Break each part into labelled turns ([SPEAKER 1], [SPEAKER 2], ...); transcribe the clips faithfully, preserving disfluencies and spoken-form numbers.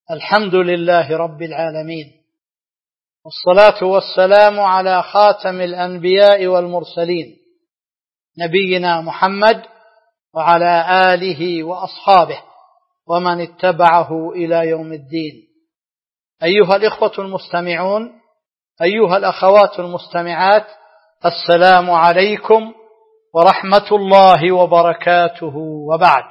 [SPEAKER 1] الحمد لله رب العالمين، والصلاة والسلام على خاتم الأنبياء والمرسلين نبينا محمد وعلى آله وأصحابه ومن اتبعه إلى يوم الدين. أيها الإخوة المستمعون، أيها الأخوات المستمعات، السلام عليكم ورحمة الله وبركاته. وبعد،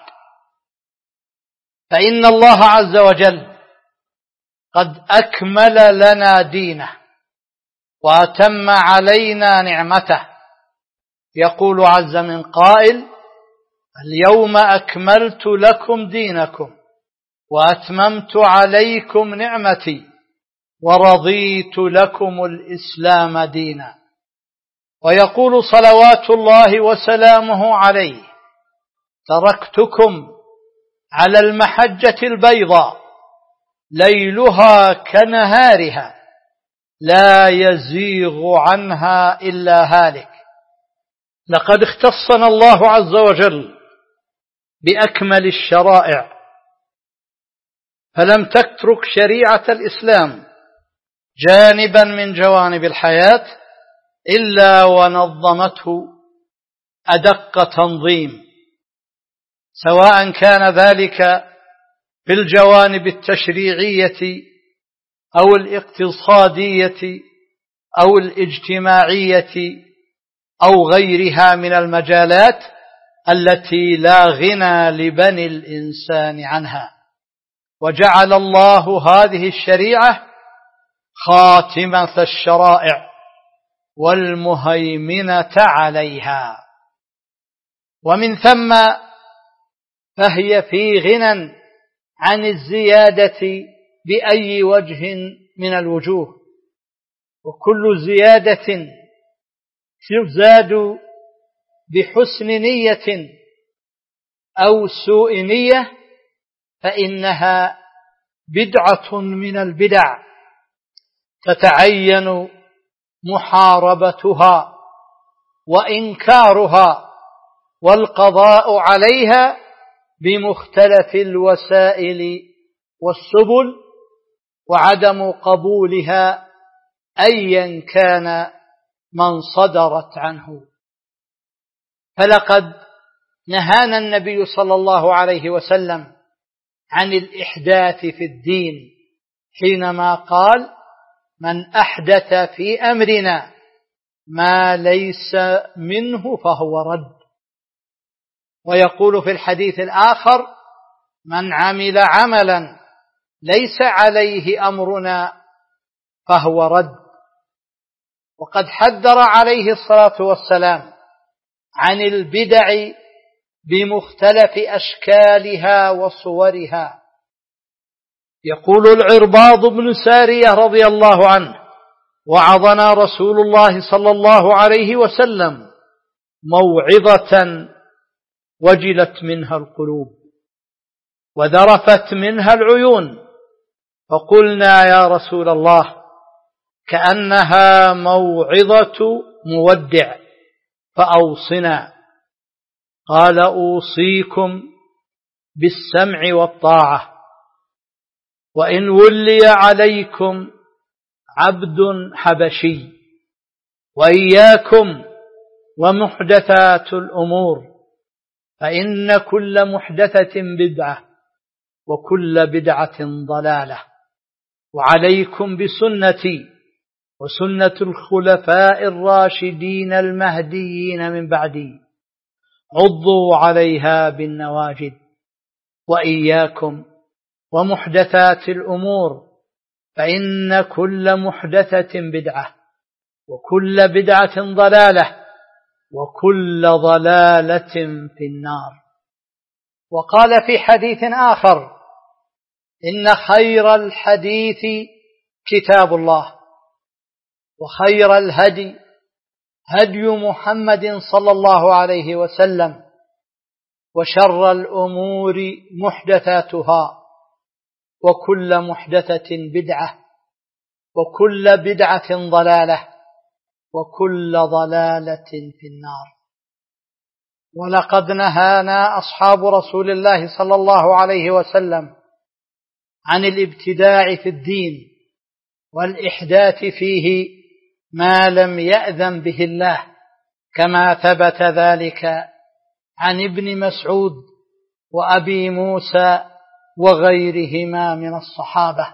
[SPEAKER 1] فإن الله عز وجل قد أكمل لنا دينه وأتم علينا نعمته. يقول عز من قائل: اليوم أكملت لكم دينكم وأتممت عليكم نعمتي ورضيت لكم الإسلام دينا. ويقول صلوات الله وسلامه عليه: تركتكم على المحجة البيضاء ليلها كنهارها لا يزيغ عنها إلا هالك. لقد اختصنا الله عز وجل بأكمل الشرائع، فلم تترك شريعة الإسلام جانبا من جوانب الحياة إلا ونظمته أدق تنظيم، سواء كان ذلك في الجوانب التشريعية أو الاقتصادية أو الاجتماعية أو غيرها من المجالات التي لا غنى لبني الإنسان عنها. وجعل الله هذه الشريعة خاتمة الشرائع والمهيمنة عليها، ومن ثم فهي في غنى عن الزيادة بأي وجه من الوجوه، وكل زيادة تزاد بحسن نية أو سوء نية فإنها بدعة من البدع تتعين محاربتها وإنكارها والقضاء عليها بمختلف الوسائل والسبل، وعدم قبولها أيا كان من صدرت عنه. فلقد نهانا النبي صلى الله عليه وسلم عن الإحداث في الدين حينما قال: من أحدث في أمرنا ما ليس منه فهو رد. ويقول في الحديث الآخر: من عمل عملا ليس عليه أمرنا فهو رد. وقد حذر عليه الصلاة والسلام عن البدع بمختلف أشكالها وصورها. يقول العرباض بن سارية رضي الله عنه: وعظنا رسول الله صلى الله عليه وسلم موعظة وجلت منها القلوب وذرفت منها العيون، فقلنا يا رسول الله كأنها موعظة مودع فأوصنا. قال: أوصيكم بالسمع والطاعة، وإن ولي عليكم عبد حبشي، وإياكم ومحدثات الأمور، فإن كل محدثة بدعة وكل بدعة ضلالة، وعليكم بسنتي وسنة الخلفاء الراشدين المهديين من بعدي، عضوا عليها بالنواجذ، وإياكم ومحدثات الأمور، فإن كل محدثة بدعة وكل بدعة ضلالة وكل ضلالة في النار. وقال في حديث آخر: إن خير الحديث كتاب الله، وخير الهدي هدي محمد صلى الله عليه وسلم، وشر الأمور محدثاتها، وكل محدثة بدعة وكل بدعة ضلالة وكل ضلالة في النار. ولقد نهانا أصحاب رسول الله صلى الله عليه وسلم عن الابتداع في الدين والإحداث فيه ما لم يأذن به الله، كما ثبت ذلك عن ابن مسعود وأبي موسى وغيرهما من الصحابة.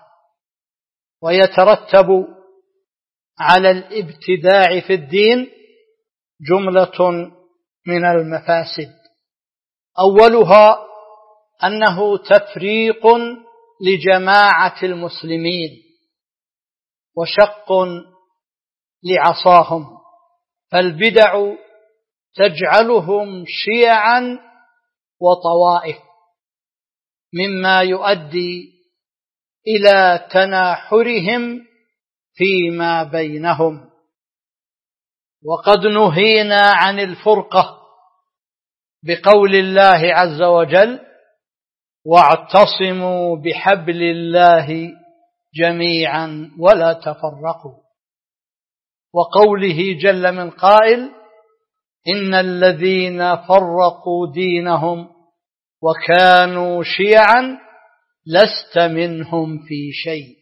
[SPEAKER 1] ويترتب على الابتداع في الدين جملة من المفاسد، أولها أنه تفريق لجماعة المسلمين وشق لعصاهم، فالبدع تجعلهم شيعا وطوائف، مما يؤدي إلى تناحرهم فيما بينهم. وقد نهينا عن الفرقة بقول الله عز وجل: واعتصموا بحبل الله جميعا ولا تفرقوا، وقوله جل من قائل: إن الذين فرقوا دينهم وكانوا شيعا لست منهم في شيء.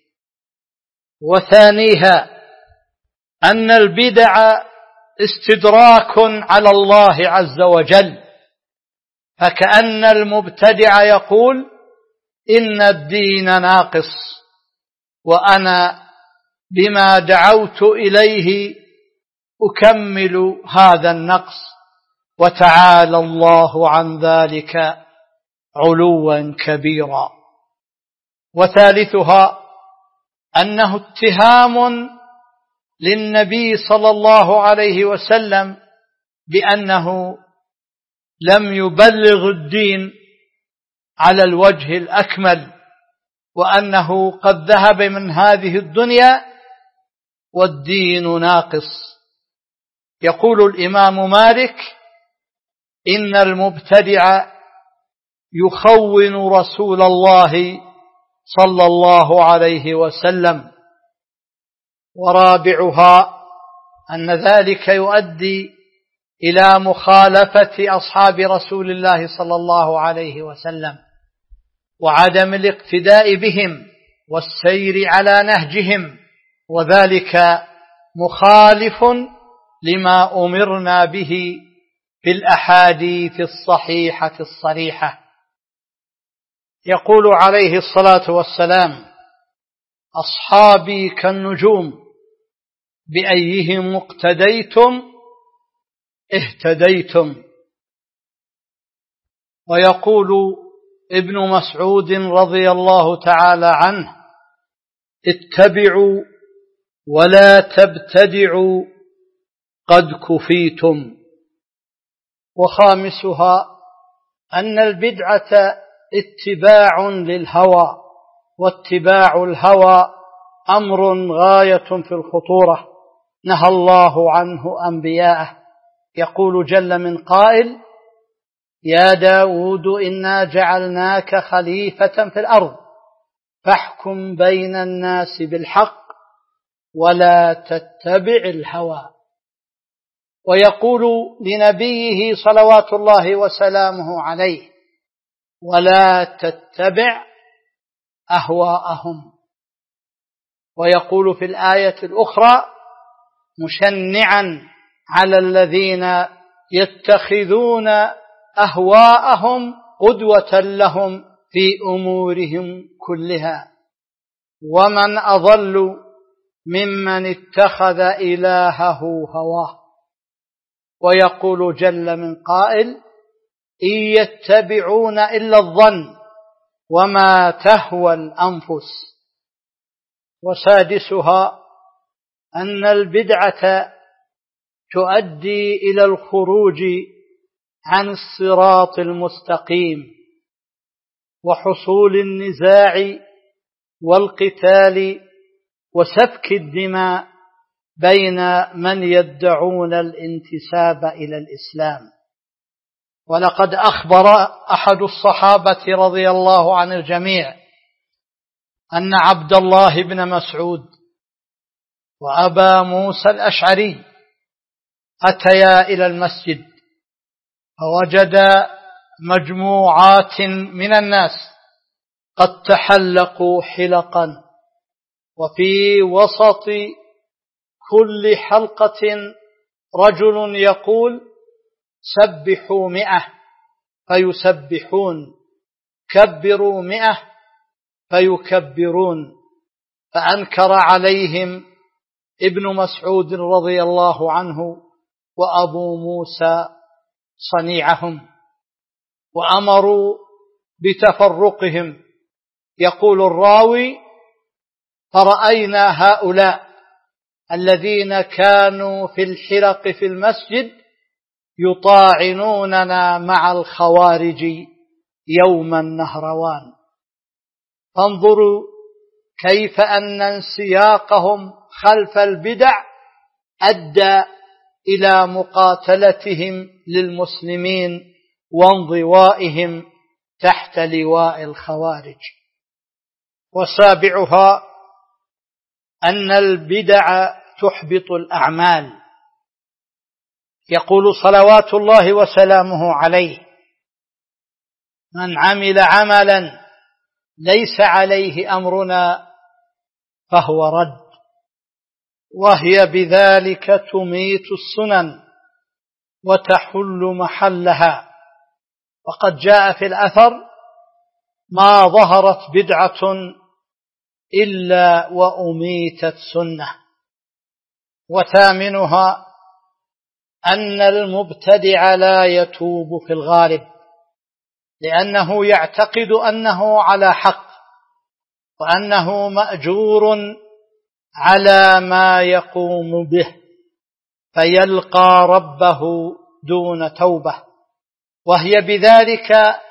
[SPEAKER 1] وثانيها أن البدع استدراك على الله عز وجل، فكأن المبتدع يقول: إن الدين ناقص، وأنا بما دعوت إليه أكمل هذا النقص، وتعالى الله عن ذلك علوا كبيرا. وثالثها أنه اتهام للنبي صلى الله عليه وسلم بأنه لم يبلغ الدين على الوجه الأكمل، وأنه قد ذهب من هذه الدنيا والدين ناقص. يقول الإمام مالك: إن المبتدع يخون رسول الله صلى الله عليه وسلم. ورابعها أن ذلك يؤدي إلى مخالفة أصحاب رسول الله صلى الله عليه وسلم وعدم الاقتداء بهم والسير على نهجهم، وذلك مخالف لما أمرنا به في الأحاديث الصحيحة الصريحة. يقول عليه الصلاة والسلام: أصحابي كالنجوم بأيهم اقتديتم اهتديتم. ويقول ابن مسعود رضي الله تعالى عنه: اتبعوا ولا تبتدعوا قد كفيتم. وخامسها أن البدعة اتباع للهوى، واتباع الهوى أمر غاية في الخطورة نهى الله عنه أنبياءه. يقول جل من قائل: يا داود إنا جعلناك خليفة في الأرض فاحكم بين الناس بالحق ولا تتبع الهوى. ويقول لنبيه صلوات الله وسلامه عليه: ولا تتبع أهواءهم. ويقول في الآية الأخرى مشنعا على الذين يتخذون أهواءهم قدوة لهم في أمورهم كلها: ومن أضل ممن اتخذ إلهه هواه. ويقول جل من قائل: إن يتبعون إلا الظن وما تهوى الأنفس. وسادسها أن البدعة تؤدي إلى الخروج عن الصراط المستقيم وحصول النزاع والقتال وسفك الدماء بين من يدعون الانتساب إلى الإسلام. ولقد أخبر أحد الصحابة رضي الله عن الجميع أن عبد الله بن مسعود وأبا موسى الأشعري أتيا إلى المسجد فوجدا مجموعات من الناس قد تحلقوا حلقا، وفي وسط كل حلقة رجل يقول سبحوا مئة فيسبحون، كبروا مئة فيكبرون. فأنكر عليهم ابن مسعود رضي الله عنه وأبو موسى صنيعهم، وأمروا بتفرقهم. يقول الراوي: فرأينا هؤلاء الذين كانوا في الحلق في المسجد يطاعنوننا مع الخوارج يوم النهروان. فانظروا كيف أن انسياقهم خلف البدع أدى إلى مقاتلتهم للمسلمين وانضوائهم تحت لواء الخوارج. وسابعها أن البدع تحبط الأعمال. يقول صلوات الله وسلامه عليه: من عمل عملا ليس عليه أمرنا فهو رد. وهي بذلك تميت السنن وتحل محلها. وقد جاء في الأثر: ما ظهرت بدعة إلا وأميتت سنة. وثامنها أن المبتدع لا يتوب في الغالب، لأنه يعتقد أنه على حق وأنه مأجور على ما يقوم به، فيلقى ربه دون توبة. وهي بذلك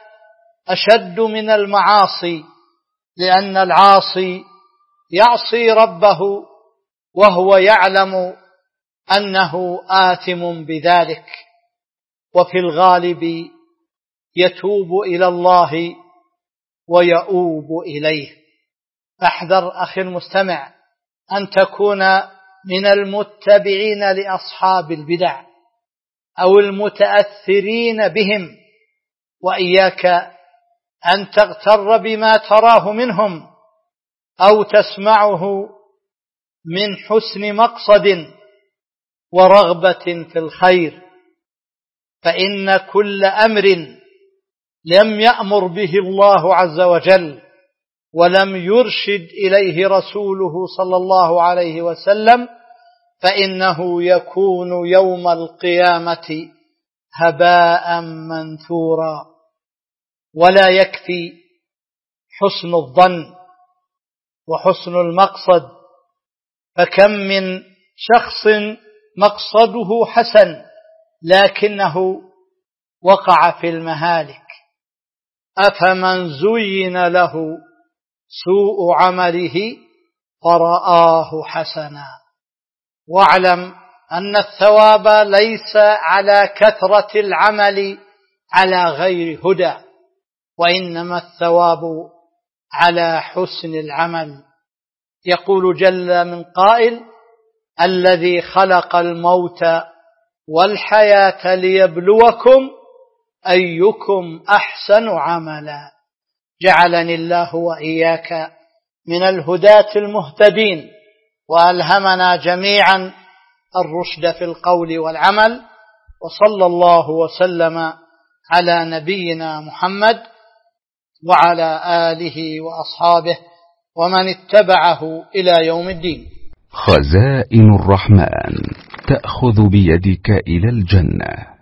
[SPEAKER 1] أشد من المعاصي، لأن العاصي يعصي ربه وهو يعلم أنه آثم بذلك، وفي الغالب يتوب إلى الله ويؤوب إليه. فاحذر أخي المستمع أن تكون من المتبعين لأصحاب البدع أو المتأثرين بهم، وإياك أن تغتر بما تراه منهم أو تسمعه من حسن مقصد ورغبة في الخير، فإن كل أمر لم يأمر به الله عز وجل ولم يرشد إليه رسوله صلى الله عليه وسلم فإنه يكون يوم القيامة هباء منثورا. ولا يكفي حسن الظن وحسن المقصد، فكم من شخص مقصده حسن لكنه وقع في المهالك. أفمن زين له سوء عمله فرآه حسنا. واعلم أن الثواب ليس على كثرة العمل على غير هدى، وإنما الثواب على حسن العمل. يقول جل من قائل: الذي خلق الموت والحياة ليبلوكم أيكم أحسن عملا. جعلني الله وإياك من الهداة المهتدين، وألهمنا جميعا الرشد في القول والعمل. وصلى الله وسلم على نبينا محمد وعلى آله وأصحابه ومن اتبعه إلى يوم الدين.
[SPEAKER 2] خزائن الرحمن تأخذ بيدك إلى الجنة.